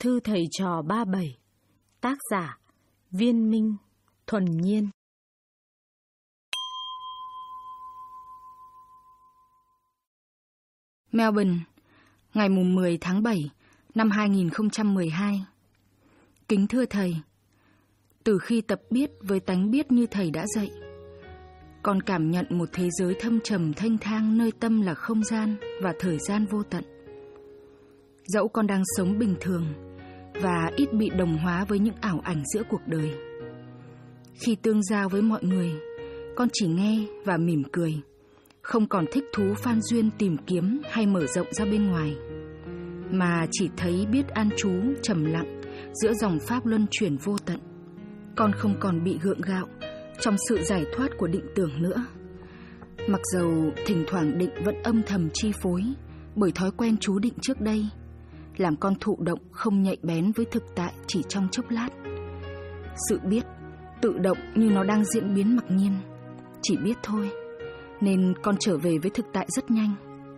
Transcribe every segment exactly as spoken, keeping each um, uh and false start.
Thư thầy trò ba bảy. Tác giả Viên Minh, Thuần Nhiên. Melbourne, ngày mười tháng bảy năm hai nghìn không trăm mười hai. Kính thưa thầy, từ khi tập biết với tánh biết như thầy đã dạy, con cảm nhận một thế giới thâm trầm thênh thang nơi tâm là không gian và thời gian vô tận. Dẫu con đang sống bình thường và ít bị đồng hóa với những ảo ảnh giữa cuộc đời, khi tương giao với mọi người, con chỉ nghe và mỉm cười, không còn thích thú phan duyên tìm kiếm hay mở rộng ra bên ngoài, mà chỉ thấy biết an trú trầm lặng giữa dòng pháp luân chuyển vô tận. Con không còn bị gượng gạo trong sự giải thoát của định tưởng nữa, mặc dầu thỉnh thoảng định vẫn âm thầm chi phối bởi thói quen trú định trước đây, làm con thụ động không nhạy bén với thực tại chỉ trong chốc lát. Sự biết tự động như nó đang diễn biến mặc nhiên, chỉ biết thôi, nên con trở về với thực tại rất nhanh.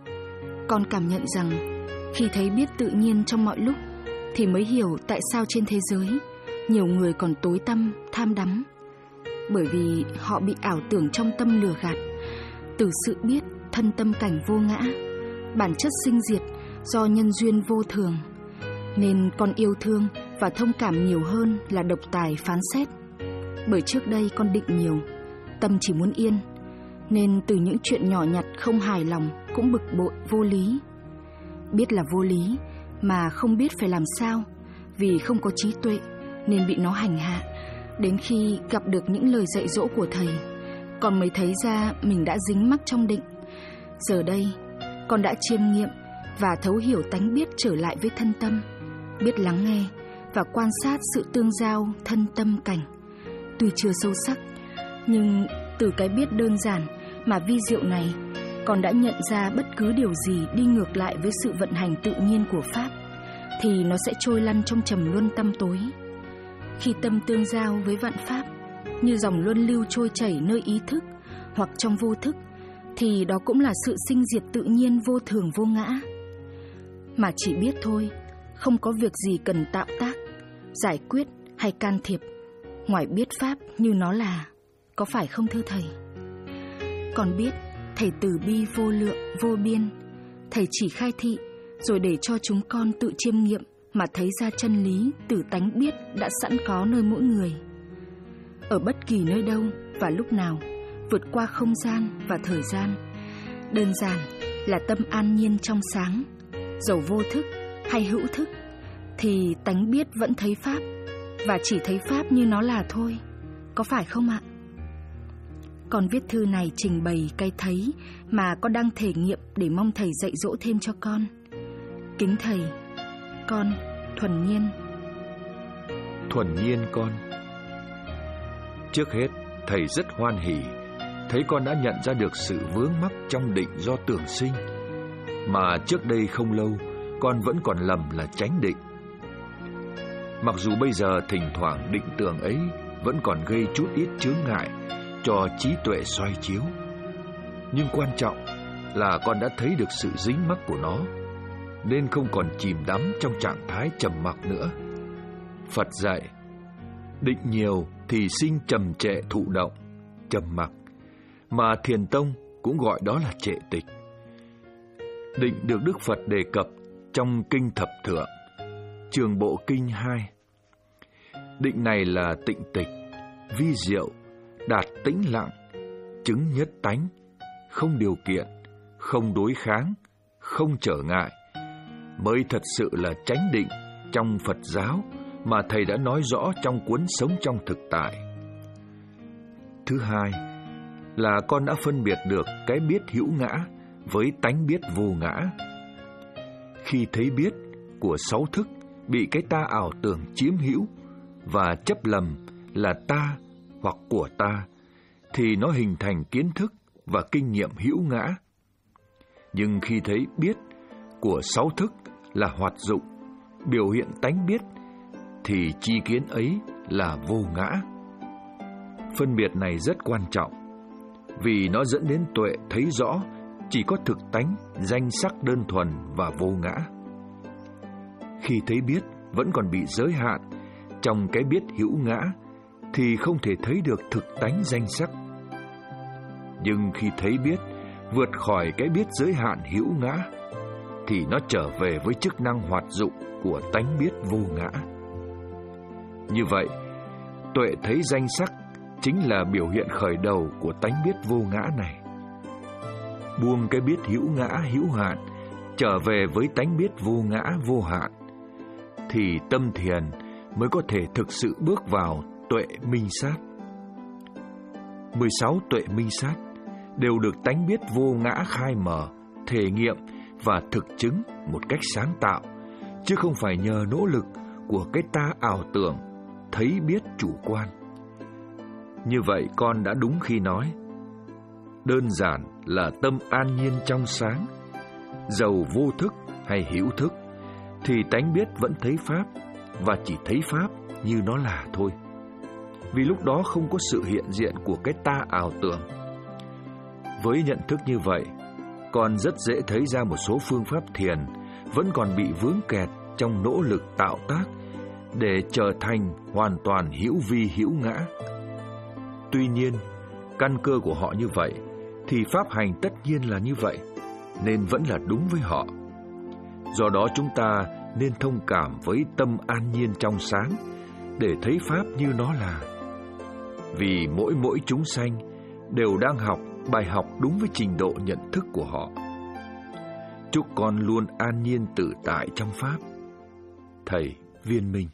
Con cảm nhận rằng khi thấy biết tự nhiên trong mọi lúc thì mới hiểu tại sao trên thế giới nhiều người còn tối tăm, tham đắm, bởi vì họ bị ảo tưởng trong tâm lừa gạt. Từ sự biết thân tâm cảnh vô ngã, bản chất sinh diệt do nhân duyên vô thường, nên con yêu thương và thông cảm nhiều hơn là độc tài phán xét. Bởi trước đây con định nhiều, tâm chỉ muốn yên, nên từ những chuyện nhỏ nhặt không hài lòng cũng bực bội vô lý. Biết là vô lý mà không biết phải làm sao, vì không có trí tuệ nên bị nó hành hạ. Đến khi gặp được những lời dạy dỗ của thầy, con mới thấy ra mình đã dính mắc trong định. Giờ đây con đã chiêm nghiệm và thấu hiểu tánh biết trở lại với thân tâm, biết lắng nghe và quan sát sự tương giao thân tâm cảnh. Tuy chưa sâu sắc, nhưng từ cái biết đơn giản mà vi diệu này, con đã nhận ra bất cứ điều gì đi ngược lại với sự vận hành tự nhiên của Pháp thì nó sẽ trôi lăn trong trầm luân tăm tối. Khi tâm tương giao với vạn Pháp như dòng luân lưu trôi chảy nơi ý thức hoặc trong vô thức, thì đó cũng là sự sinh diệt tự nhiên vô thường vô ngã. Mà chỉ biết thôi, không có việc gì cần tạo tác, giải quyết hay can thiệp ngoài biết Pháp như nó là, có phải không thưa thầy? Con biết thầy từ bi vô lượng, vô biên. Thầy chỉ khai thị rồi để cho chúng con tự chiêm nghiệm mà thấy ra chân lý từ tánh biết đã sẵn có nơi mỗi người, ở bất kỳ nơi đâu và lúc nào, vượt qua không gian và thời gian. Đơn giản là tâm an nhiên trong sáng, dầu vô thức hay hữu thức thì tánh biết vẫn thấy Pháp, và chỉ thấy Pháp như nó là thôi, có phải không ạ? Con viết thư này trình bày cái thấy mà con đang thể nghiệm để mong thầy dạy dỗ thêm cho con. Kính thầy, con Thuần Nhiên. Thuần Nhiên con. Trước hết, thầy rất hoan hỉ thấy con đã nhận ra được sự vướng mắc trong định do tưởng sinh, mà trước đây không lâu con vẫn còn lầm là chánh định. Mặc dù bây giờ thỉnh thoảng định tưởng ấy vẫn còn gây chút ít chướng ngại cho trí tuệ soi chiếu, nhưng quan trọng là con đã thấy được sự dính mắc của nó, nên không còn chìm đắm trong trạng thái trầm mặc nữa. Phật dạy, định nhiều thì sinh trầm trệ thụ động, trầm mặc, mà Thiền tông cũng gọi đó là trệ tịch. Định được Đức Phật đề cập trong Kinh Thập Thượng, Trường Bộ Kinh hai. Định này là tịnh tịch, vi diệu, đạt tĩnh lặng, chứng nhất tánh, không điều kiện, không đối kháng, không trở ngại, mới thật sự là chánh định trong Phật giáo mà thầy đã nói rõ trong cuốn Sống trong Thực Tại. Thứ hai là con đã phân biệt được cái biết hữu ngã với tánh biết vô ngã. Khi thấy biết của sáu thức bị cái ta ảo tưởng chiếm hữu và chấp lầm là ta hoặc của ta, thì nó hình thành kiến thức và kinh nghiệm hữu ngã. Nhưng khi thấy biết của sáu thức là hoạt dụng, biểu hiện tánh biết, thì tri kiến ấy là vô ngã. Phân biệt này rất quan trọng, vì nó dẫn đến tuệ thấy rõ chỉ có thực tánh, danh sắc đơn thuần và vô ngã. Khi thấy biết vẫn còn bị giới hạn trong cái biết hữu ngã thì không thể thấy được thực tánh danh sắc. Nhưng khi thấy biết vượt khỏi cái biết giới hạn hữu ngã thì nó trở về với chức năng hoạt dụng của tánh biết vô ngã. Như vậy, tuệ thấy danh sắc chính là biểu hiện khởi đầu của tánh biết vô ngã này. Buông cái biết hữu ngã hữu hạn, trở về với tánh biết vô ngã vô hạn, thì tâm thiền mới có thể thực sự bước vào tuệ minh sát. mười sáu tuệ minh sát đều được tánh biết vô ngã khai mở, thể nghiệm và thực chứng một cách sáng tạo, chứ không phải nhờ nỗ lực của cái ta ảo tưởng, thấy biết chủ quan. Như vậy con đã đúng khi nói, đơn giản là tâm an nhiên trong sáng, dầu vô thức hay hữu thức, thì tánh biết vẫn thấy Pháp, và chỉ thấy Pháp như nó là thôi. Vì lúc đó không có sự hiện diện của cái ta ảo tưởng. Với nhận thức như vậy, con rất dễ thấy ra một số phương pháp thiền vẫn còn bị vướng kẹt trong nỗ lực tạo tác để trở thành hoàn toàn hữu vi hữu ngã. Tuy nhiên, căn cơ của họ như vậy, thì pháp hành tất nhiên là như vậy, nên vẫn là đúng với họ. Do đó chúng ta nên thông cảm với tâm an nhiên trong sáng, để thấy pháp như nó là. Vì mỗi mỗi chúng sanh đều đang học bài học đúng với trình độ nhận thức của họ. Chúc con luôn an nhiên tự tại trong pháp. Thầy Viên Minh.